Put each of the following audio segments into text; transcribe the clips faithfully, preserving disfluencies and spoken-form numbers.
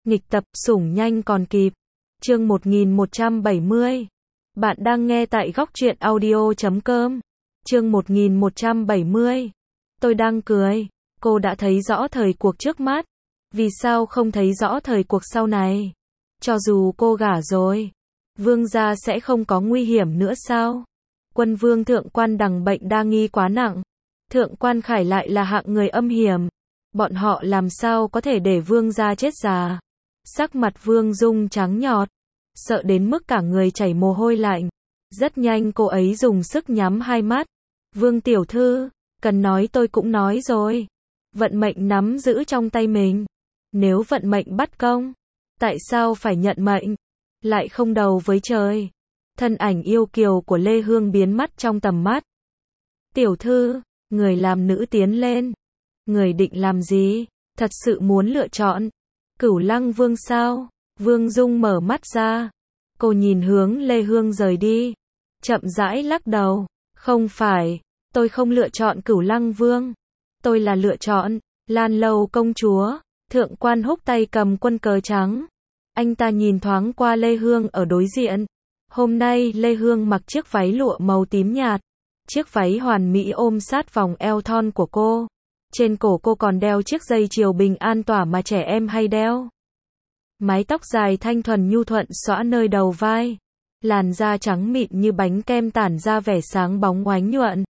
Nghịch tập, sủng nhanh còn kịp. Chương một nghìn một trăm bảy mươi. Bạn đang nghe tại góc truyện audio chấm com. Chương một nghìn một trăm bảy mươi. Tôi đang cười. Cô đã thấy rõ thời cuộc trước mắt. Vì sao không thấy rõ thời cuộc sau này? Cho dù cô gả rồi, vương gia sẽ không có nguy hiểm nữa sao? Quân vương thượng quan Đằng bệnh đa nghi quá nặng. Thượng quan Khải lại là hạng người âm hiểm. Bọn họ làm sao có thể để vương gia chết già? Sắc mặt Vương Dung trắng nhọt, sợ đến mức cả người chảy mồ hôi lạnh. Rất nhanh cô ấy dùng sức nhắm hai mắt. Vương tiểu thư, cần nói tôi cũng nói rồi. Vận mệnh nắm giữ trong tay mình. Nếu vận mệnh bắt công, tại sao phải nhận mệnh? Lại không đầu với trời. Thân ảnh yêu kiều của Lê Hương biến mất trong tầm mắt. Tiểu thư, người làm nữ tiến lên. Người định làm gì? Thật sự muốn lựa chọn Cửu Lăng Vương sao? Vương Dung mở mắt ra. Cô nhìn hướng Lê Hương rời đi. Chậm rãi lắc đầu. Không phải, tôi không lựa chọn Cửu Lăng Vương. Tôi là lựa chọn Lan Lâu công chúa. Thượng quan Húc tay cầm quân cờ trắng. Anh ta nhìn thoáng qua Lê Hương ở đối diện. Hôm nay Lê Hương mặc chiếc váy lụa màu tím nhạt. Chiếc váy hoàn mỹ ôm sát vòng eo thon của cô. Trên cổ cô còn đeo chiếc dây chuyền bình an tỏa mà trẻ em hay đeo. Mái tóc dài thanh thuần nhu thuận xõa nơi đầu vai. Làn da trắng mịn như bánh kem tản ra vẻ sáng bóng oánh nhuận.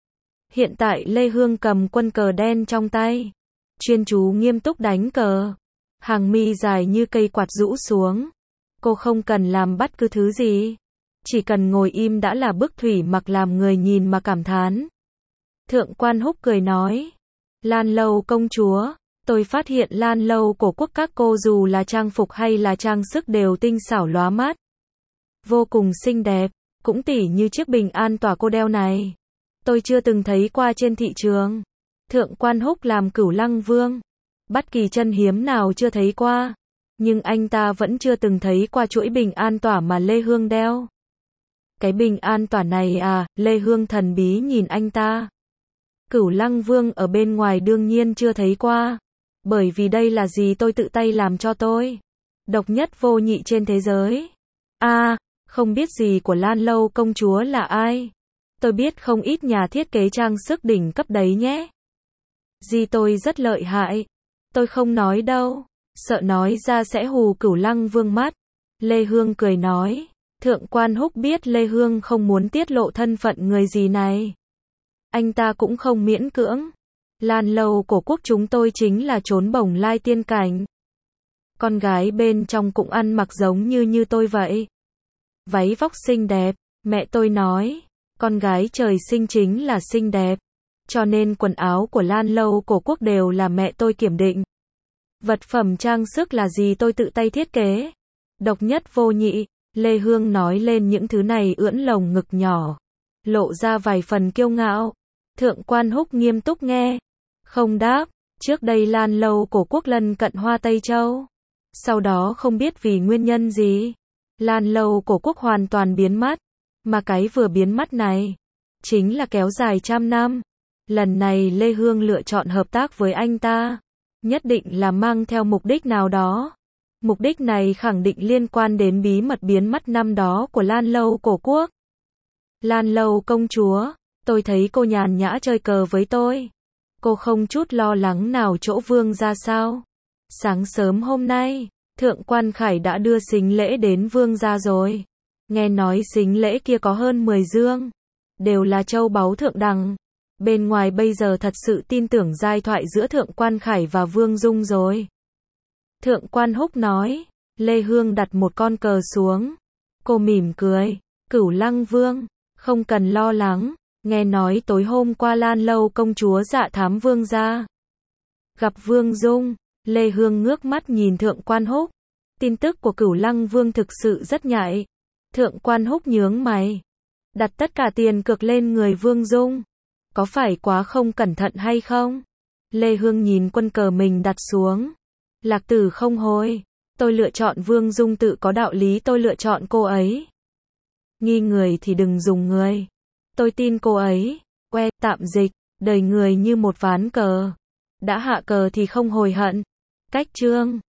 Hiện tại Lê Hương cầm quân cờ đen trong tay. Chuyên chú nghiêm túc đánh cờ. Hàng mi dài như cây quạt rũ xuống. Cô không cần làm bất cứ thứ gì. Chỉ cần ngồi im đã là bức thủy mặc làm người nhìn mà cảm thán. Thượng quan Húc cười nói. Lan Lâu công chúa, tôi phát hiện Lan Lâu cổ quốc các cô dù là trang phục hay là trang sức đều tinh xảo lóa mắt. Vô cùng xinh đẹp, cũng tỉ như chiếc bình an tỏa cô đeo này. Tôi chưa từng thấy qua trên thị trường. Thượng quan Húc làm Cửu Lăng Vương. Bất kỳ chân hiếm nào chưa thấy qua. Nhưng anh ta vẫn chưa từng thấy qua chuỗi bình an tỏa mà Lê Hương đeo. Cái bình an tỏa này à, Lê Hương thần bí nhìn anh ta. Cửu Lăng Vương ở bên ngoài đương nhiên chưa thấy qua. Bởi vì đây là gì tôi tự tay làm cho tôi. Độc nhất vô nhị trên thế giới. À, không biết gì của Lan Lâu công chúa là ai. Tôi biết không ít nhà thiết kế trang sức đỉnh cấp đấy nhé. Gì tôi rất lợi hại. Tôi không nói đâu. Sợ nói ra sẽ hù Cửu Lăng Vương mắt. Lê Hương cười nói. Thượng quan Húc biết Lê Hương không muốn tiết lộ thân phận người gì này. Anh ta cũng không miễn cưỡng. Lan Lâu cổ quốc chúng tôi chính là trốn bồng lai tiên cảnh. Con gái bên trong cũng ăn mặc giống như như tôi vậy. Váy vóc xinh đẹp, mẹ tôi nói. Con gái trời sinh chính là xinh đẹp. Cho nên quần áo của Lan Lâu cổ quốc đều là mẹ tôi kiểm định. Vật phẩm trang sức là gì tôi tự tay thiết kế. Độc nhất vô nhị, Lê Hương nói lên những thứ này ưỡn lồng ngực nhỏ. Lộ ra vài phần kiêu ngạo. Thượng quan Húc nghiêm túc nghe. Không đáp, trước đây Lan Lâu cổ quốc lân cận Hoa Tây Châu. Sau đó không biết vì nguyên nhân gì. Lan Lâu cổ quốc hoàn toàn biến mất. Mà cái vừa biến mất này, chính là kéo dài trăm năm. Lần này Lê Hương lựa chọn hợp tác với anh ta. Nhất định là mang theo mục đích nào đó. Mục đích này khẳng định liên quan đến bí mật biến mất năm đó của Lan Lâu cổ quốc. Lan Lâu công chúa, tôi thấy cô nhàn nhã chơi cờ với tôi. Cô không chút lo lắng nào chỗ vương ra sao? Sáng sớm hôm nay, Thượng quan Khải đã đưa sính lễ đến vương gia rồi. Nghe nói sính lễ kia có hơn mười dương. Đều là châu báu thượng đẳng. Bên ngoài bây giờ thật sự tin tưởng giai thoại giữa Thượng quan Khải và Vương Dung rồi. Thượng quan Húc nói. Lê Hương đặt một con cờ xuống. Cô mỉm cười. Cửu Lăng Vương, không cần lo lắng. Nghe nói tối hôm qua Lan Lâu công chúa dạ thám vương gia. Gặp Vương Dung, Lê Hương ngước mắt nhìn Thượng quan Húc. Tin tức của Cửu Lăng Vương thực sự rất nhạy. Thượng quan Húc nhướng mày. Đặt tất cả tiền cược lên người Vương Dung. Có phải quá không cẩn thận hay không? Lê Hương nhìn quân cờ mình đặt xuống. Lạc tử không hối. Tôi lựa chọn Vương Dung tự có đạo lý tôi lựa chọn cô ấy. Nghi người thì đừng dùng người. Tôi tin cô ấy. Que, tạm dịch, đời người như một ván cờ. Đã hạ cờ thì không hồi hận. Cách chương.